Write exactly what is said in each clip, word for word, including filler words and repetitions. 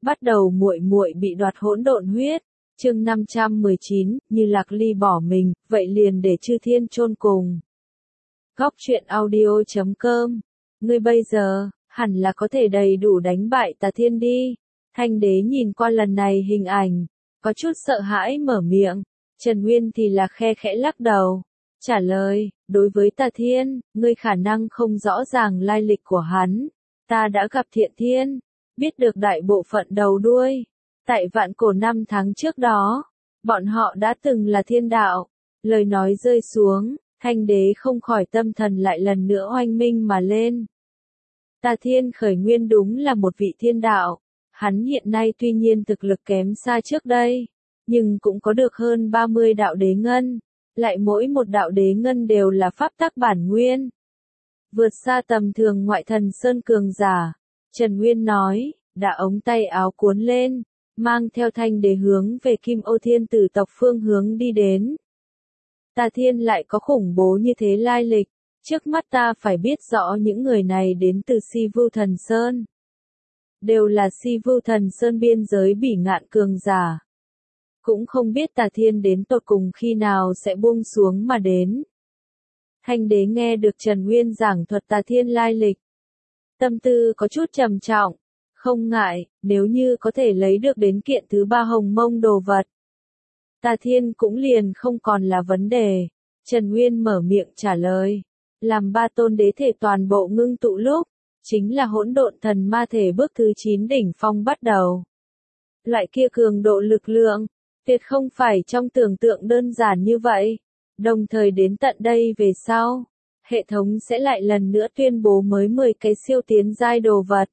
Bắt đầu muội muội bị đoạt hỗn độn huyết. Chương năm trăm mười chín, Như Lạc Ly bỏ mình, vậy liền để chư thiên chôn cùng. Góc truyện audio chấm com. Ngươi bây giờ, hẳn là có thể đầy đủ đánh bại Tà Thiên đi. Thanh đế nhìn qua lần này hình ảnh, có chút sợ hãi mở miệng. Trần Nguyên thì là khe khẽ lắc đầu. Trả lời, đối với Tà Thiên, ngươi khả năng không rõ ràng lai lịch của hắn. Ta đã gặp Thiện Thiên, biết được đại bộ phận đầu đuôi. Tại vạn cổ năm tháng trước đó, bọn họ đã từng là thiên đạo. Lời nói rơi xuống, Thanh đế không khỏi tâm thần lại lần nữa oanh minh mà lên. Tà Thiên khởi nguyên đúng là một vị thiên đạo. Hắn hiện nay tuy nhiên thực lực kém xa trước đây, nhưng cũng có được hơn ba mươi đạo đế ngân. Lại mỗi một đạo đế ngân đều là pháp tắc bản nguyên. Vượt xa tầm thường ngoại thần sơn cường giả. Trần Nguyên nói, đã ống tay áo cuốn lên, mang theo Thanh đế hướng về Kim Ô Thiên Tử tộc phương hướng đi đến. Tà Thiên lại có khủng bố như thế lai lịch, trước mắt ta phải biết rõ những người này đến từ Si Vu Thần Sơn. Đều là Si Vu Thần Sơn biên giới bỉ ngạn cường giả. Cũng không biết Tà Thiên đến tột cùng khi nào sẽ buông xuống mà đến. Thanh đế nghe được Trần Nguyên giảng thuật Tà Thiên lai lịch. Tâm tư có chút trầm trọng, không ngại, nếu như có thể lấy được đến kiện thứ ba hồng mông đồ vật. Tà Thiên cũng liền không còn là vấn đề. Trần Nguyên mở miệng trả lời. Làm ba tôn đế thể toàn bộ ngưng tụ lúc, chính là hỗn độn thần ma thể bước thứ chín đỉnh phong bắt đầu. Loại kia cường độ lực lượng, tuyệt không phải trong tưởng tượng đơn giản như vậy. Đồng thời đến tận đây về sau, hệ thống sẽ lại lần nữa tuyên bố mới mười cái siêu tiến giai đồ vật.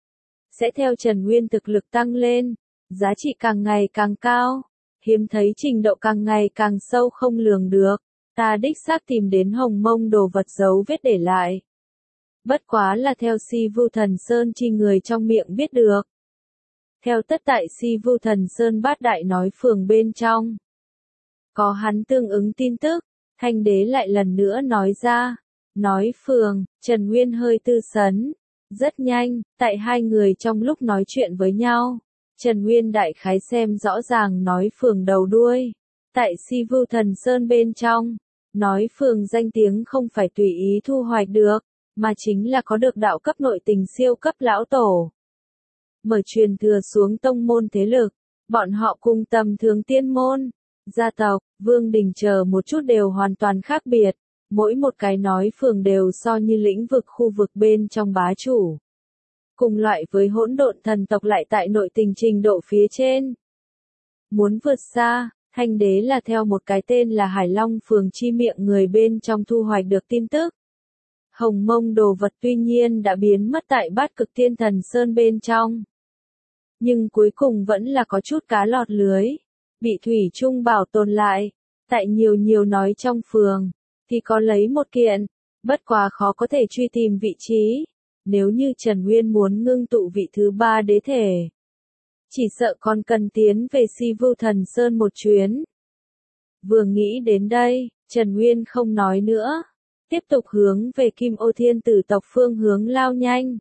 Sẽ theo Trần Nguyên thực lực tăng lên, giá trị càng ngày càng cao, hiếm thấy trình độ càng ngày càng sâu không lường được. Ta đích xác tìm đến hồng mông đồ vật dấu vết để lại. Bất quá là theo Si Vu Thần Sơn chi người trong miệng biết được. Theo tất tại Si Vu Thần Sơn bát đại nói phường bên trong. Có hắn tương ứng tin tức, Thanh đế lại lần nữa nói ra. Nói phường, Trần Nguyên hơi tư sấn. Rất nhanh, tại hai người trong lúc nói chuyện với nhau, Trần Nguyên đại khái xem rõ ràng nói phường đầu đuôi. Tại Si Vu Thần Sơn bên trong, nói phường danh tiếng không phải tùy ý thu hoạch được, mà chính là có được đạo cấp nội tình siêu cấp lão tổ. Mở truyền thừa xuống tông môn thế lực, bọn họ cùng tầm thường tiên môn, gia tộc, vương đình chờ một chút đều hoàn toàn khác biệt. Mỗi một cái nói phường đều so như lĩnh vực khu vực bên trong bá chủ. Cùng loại với hỗn độn thần tộc lại tại nội tình trình độ phía trên. Muốn vượt xa, Thanh đế là theo một cái tên là Hải Long phường chi miệng người bên trong thu hoạch được tin tức. Hồng mông đồ vật tuy nhiên đã biến mất tại bát cực thiên thần sơn bên trong. Nhưng cuối cùng vẫn là có chút cá lọt lưới, bị thủy chung bảo tồn lại, tại nhiều nhiều nói trong phường. Thì có lấy một kiện, bất quá khó có thể truy tìm vị trí. Nếu như Trần Nguyên muốn ngưng tụ vị thứ ba đế thể, chỉ sợ còn cần tiến về Si Vu Thần Sơn một chuyến. Vừa nghĩ đến đây, Trần Nguyên không nói nữa, tiếp tục hướng về Kim Ô Thiên Tử tộc phương hướng lao nhanh.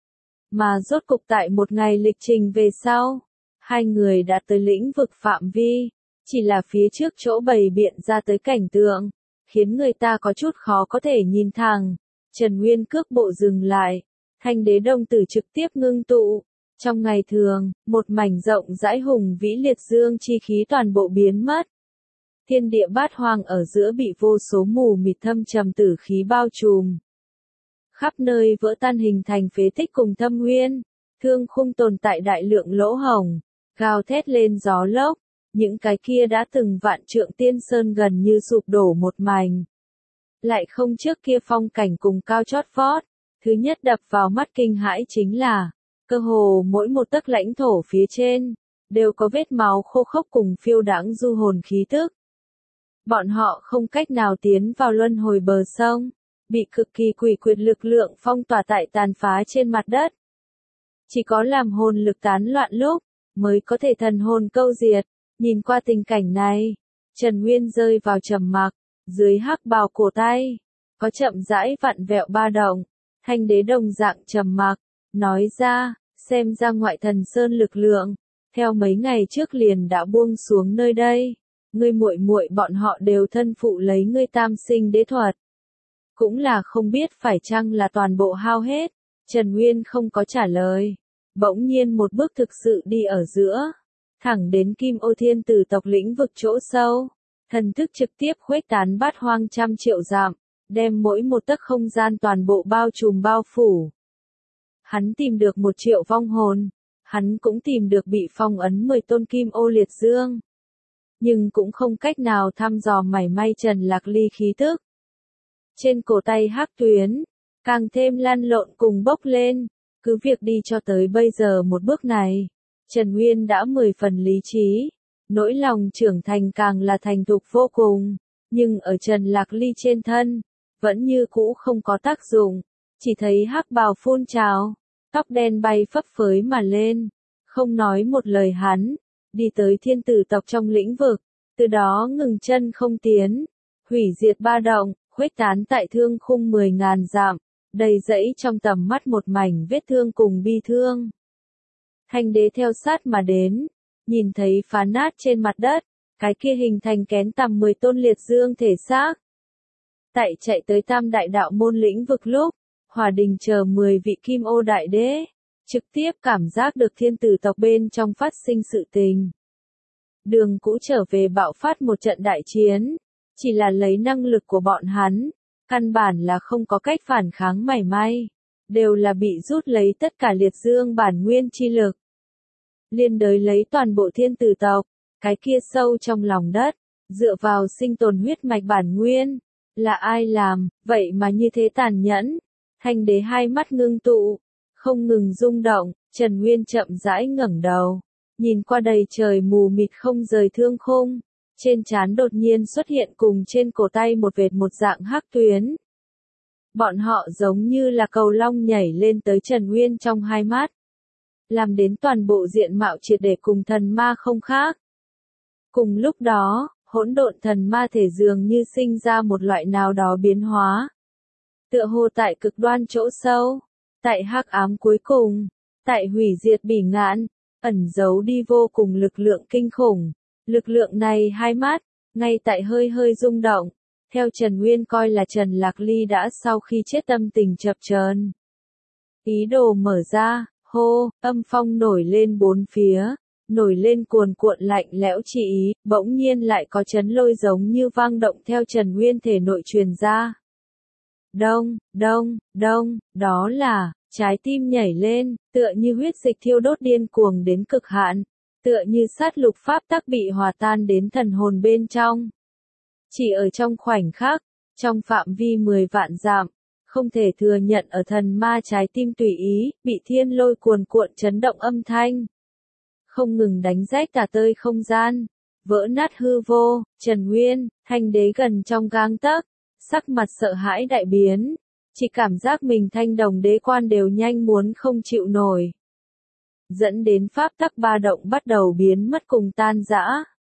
Mà rốt cục tại một ngày lịch trình về sau, hai người đã tới lĩnh vực phạm vi, chỉ là phía trước chỗ bày biện ra tới cảnh tượng, khiến người ta có chút khó có thể nhìn thẳng. Trần Nguyên cước bộ dừng lại, Thanh đế đồng tử trực tiếp ngưng tụ. Trong ngày thường, một mảnh rộng rãi hùng vĩ liệt dương chi khí toàn bộ biến mất. Thiên địa bát hoang ở giữa bị vô số mù mịt thâm trầm tử khí bao trùm. Khắp nơi vỡ tan hình thành phế tích cùng thâm nguyên, thương khung tồn tại đại lượng lỗ hổng, gào thét lên gió lốc. Những cái kia đã từng vạn trượng tiên sơn gần như sụp đổ một mảnh. Lại không trước kia phong cảnh cùng cao chót vót. Thứ nhất đập vào mắt kinh hãi chính là, cơ hồ mỗi một tấc lãnh thổ phía trên, đều có vết máu khô khốc cùng phiêu đãng du hồn khí tức. Bọn họ không cách nào tiến vào luân hồi bờ sông, bị cực kỳ quỷ quyệt lực lượng phong tỏa tại tàn phá trên mặt đất. Chỉ có làm hồn lực tán loạn lúc, mới có thể thần hồn câu diệt. Nhìn qua tình cảnh này, Trần Nguyên rơi vào trầm mặc, dưới hắc bào cổ tay, có chậm rãi vặn vẹo ba động. Thanh đế đồng dạng trầm mặc, nói ra, Xem ra ngoại thần sơn lực lượng, theo mấy ngày trước liền đã buông xuống nơi đây. Ngươi muội muội bọn họ đều thân phụ lấy ngươi tam sinh đế thuật. Cũng là không biết phải chăng là toàn bộ hao hết. Trần Nguyên không có trả lời. Bỗng nhiên một bước thực sự đi ở giữa. Thẳng đến Kim Ô Thiên Tử tộc lĩnh vực chỗ sâu. Thần thức trực tiếp khuếch tán bát hoang trăm triệu dặm. Đem mỗi một tấc không gian toàn bộ bao trùm bao phủ. Hắn tìm được một triệu vong hồn. Hắn cũng tìm được bị phong ấn mười tôn Kim Ô Liệt Dương. Nhưng cũng không cách nào thăm dò mảy may Trần Lạc Ly khí tức. Trên cổ tay hắc tuyến, càng thêm lăn lộn cùng bốc lên. Cứ việc đi cho tới bây giờ một bước này, Trần Nguyên đã mười phần lý trí. Nỗi lòng trưởng thành càng là thành thục vô cùng. Nhưng ở Trần Lạc Ly trên thân, vẫn như cũ không có tác dụng. Chỉ thấy hắc bào phun trào, tóc đen bay phấp phới mà lên. Không nói một lời hắn, đi tới thiên tử tộc trong lĩnh vực. Từ đó ngừng chân không tiến. Hủy diệt ba động, khuếch tán tại thương khung mười ngàn dặm. Đầy dẫy trong tầm mắt một mảnh vết thương cùng bi thương. Thanh đế theo sát mà đến. Nhìn thấy phá nát trên mặt đất. Cái kia hình thành kén tầm mười tôn liệt dương thể xác. Tại chạy tới tam đại đạo môn lĩnh vực lúc. Hòa đình chờ mười vị kim ô đại đế. Trực tiếp cảm giác được thiên tử tộc bên trong phát sinh sự tình. Đường cũ trở về bạo phát một trận đại chiến. Chỉ là lấy năng lực của bọn hắn. Căn bản là không có cách phản kháng mảy may. Đều là bị rút lấy tất cả liệt dương bản nguyên chi lực. Liên đới lấy toàn bộ thiên tử tộc. Cái kia sâu trong lòng đất. Dựa vào sinh tồn huyết mạch bản nguyên. Là ai làm, vậy mà như thế tàn nhẫn. Thanh đế hai mắt ngưng tụ. Không ngừng rung động. Trần Nguyên chậm rãi ngẩng đầu. Nhìn qua đầy trời mù mịt không rời thương khung. Trên trán đột nhiên xuất hiện cùng trên cổ tay một vệt một dạng hắc tuyến. Bọn họ giống như là cầu long nhảy lên tới Trần Nguyên trong hai mắt. Làm đến toàn bộ diện mạo triệt để cùng thần ma không khác. Cùng lúc đó, hỗn độn thần ma thể dường như sinh ra một loại nào đó biến hóa. Tựa hồ tại cực đoan chỗ sâu, tại hắc ám cuối cùng, tại hủy diệt bỉ ngạn, ẩn giấu đi vô cùng lực lượng kinh khủng. Lực lượng này hai mắt, ngay tại hơi hơi rung động. Theo Trần Nguyên coi là Trần Lạc Ly đã sau khi chết tâm tình chập chờn. Ý đồ mở ra, hô, âm phong nổi lên bốn phía, nổi lên cuồn cuộn lạnh lẽo chỉ ý, bỗng nhiên lại có chấn lôi giống như vang động theo Trần Nguyên thể nội truyền ra. Đông, đông, đông, đó là, trái tim nhảy lên, tựa như huyết dịch thiêu đốt điên cuồng đến cực hạn. Tựa như sát lục pháp tắc bị hòa tan đến thần hồn bên trong. Chỉ ở trong khoảnh khắc, trong phạm vi mười vạn dặm, không thể thừa nhận ở thần ma trái tim tùy ý, bị thiên lôi cuồn cuộn chấn động âm thanh. Không ngừng đánh rách tả tơi không gian, vỡ nát hư vô, Trần Nguyên, thanh đế gần trong gang tấc, sắc mặt sợ hãi đại biến, chỉ cảm giác mình thanh đồng đế quan đều nhanh muốn không chịu nổi. Dẫn đến pháp tắc ba động bắt đầu biến mất cùng tan rã.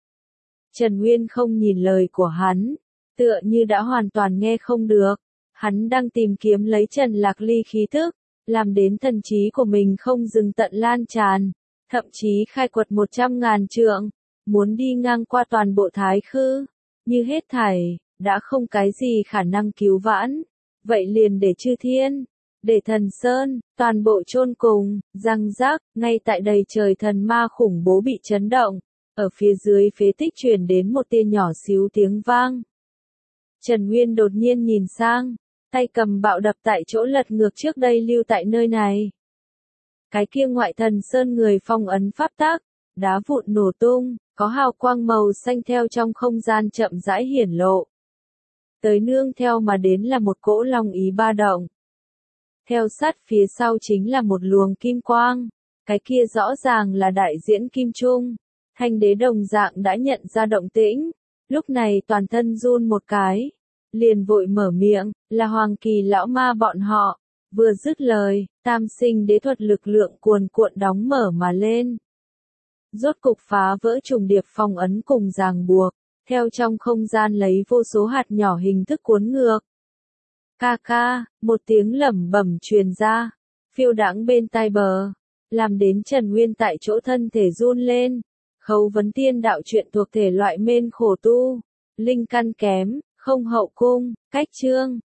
Trần Nguyên không nhìn lời của hắn, tựa như đã hoàn toàn nghe không được. Hắn đang tìm kiếm lấy Trần Lạc Ly khí thức, làm đến thần trí của mình không dừng tận lan tràn, thậm chí khai quật một trăm ngàn trượng, muốn đi ngang qua toàn bộ thái khư, như hết thảy, đã không cái gì khả năng cứu vãn, vậy liền để chư thiên, để thần sơn, toàn bộ chôn cùng, răng rác, ngay tại đầy trời thần ma khủng bố bị chấn động, ở phía dưới phế tích truyền đến một tia nhỏ xíu tiếng vang. Trần Nguyên đột nhiên nhìn sang, tay cầm bạo đập tại chỗ lật ngược trước đây lưu tại nơi này. Cái kia ngoại thần sơn người phong ấn pháp tắc, đá vụn nổ tung, có hào quang màu xanh theo trong không gian chậm rãi hiển lộ. Tới nương theo mà đến là một cỗ long ý ba động. Theo sát phía sau chính là một luồng kim quang, cái kia rõ ràng là đại diễn kim trung. Thanh đế đồng dạng đã nhận ra động tĩnh, lúc này toàn thân run một cái, liền vội mở miệng, là Hoàng Kỳ lão ma bọn họ. Vừa dứt lời, tam sinh đế thuật lực lượng cuồn cuộn đóng mở mà lên. Rốt cục phá vỡ trùng điệp phong ấn cùng ràng buộc, theo trong không gian lấy vô số hạt nhỏ hình thức cuốn ngược. Ca ca, một tiếng lẩm bẩm truyền ra, phiêu đãng bên tai bờ, làm đến Trần Nguyên tại chỗ thân thể run lên. Khấu vấn tiên đạo truyện thuộc thể loại mên khổ tu, linh căn kém, không hậu cung, cách chương.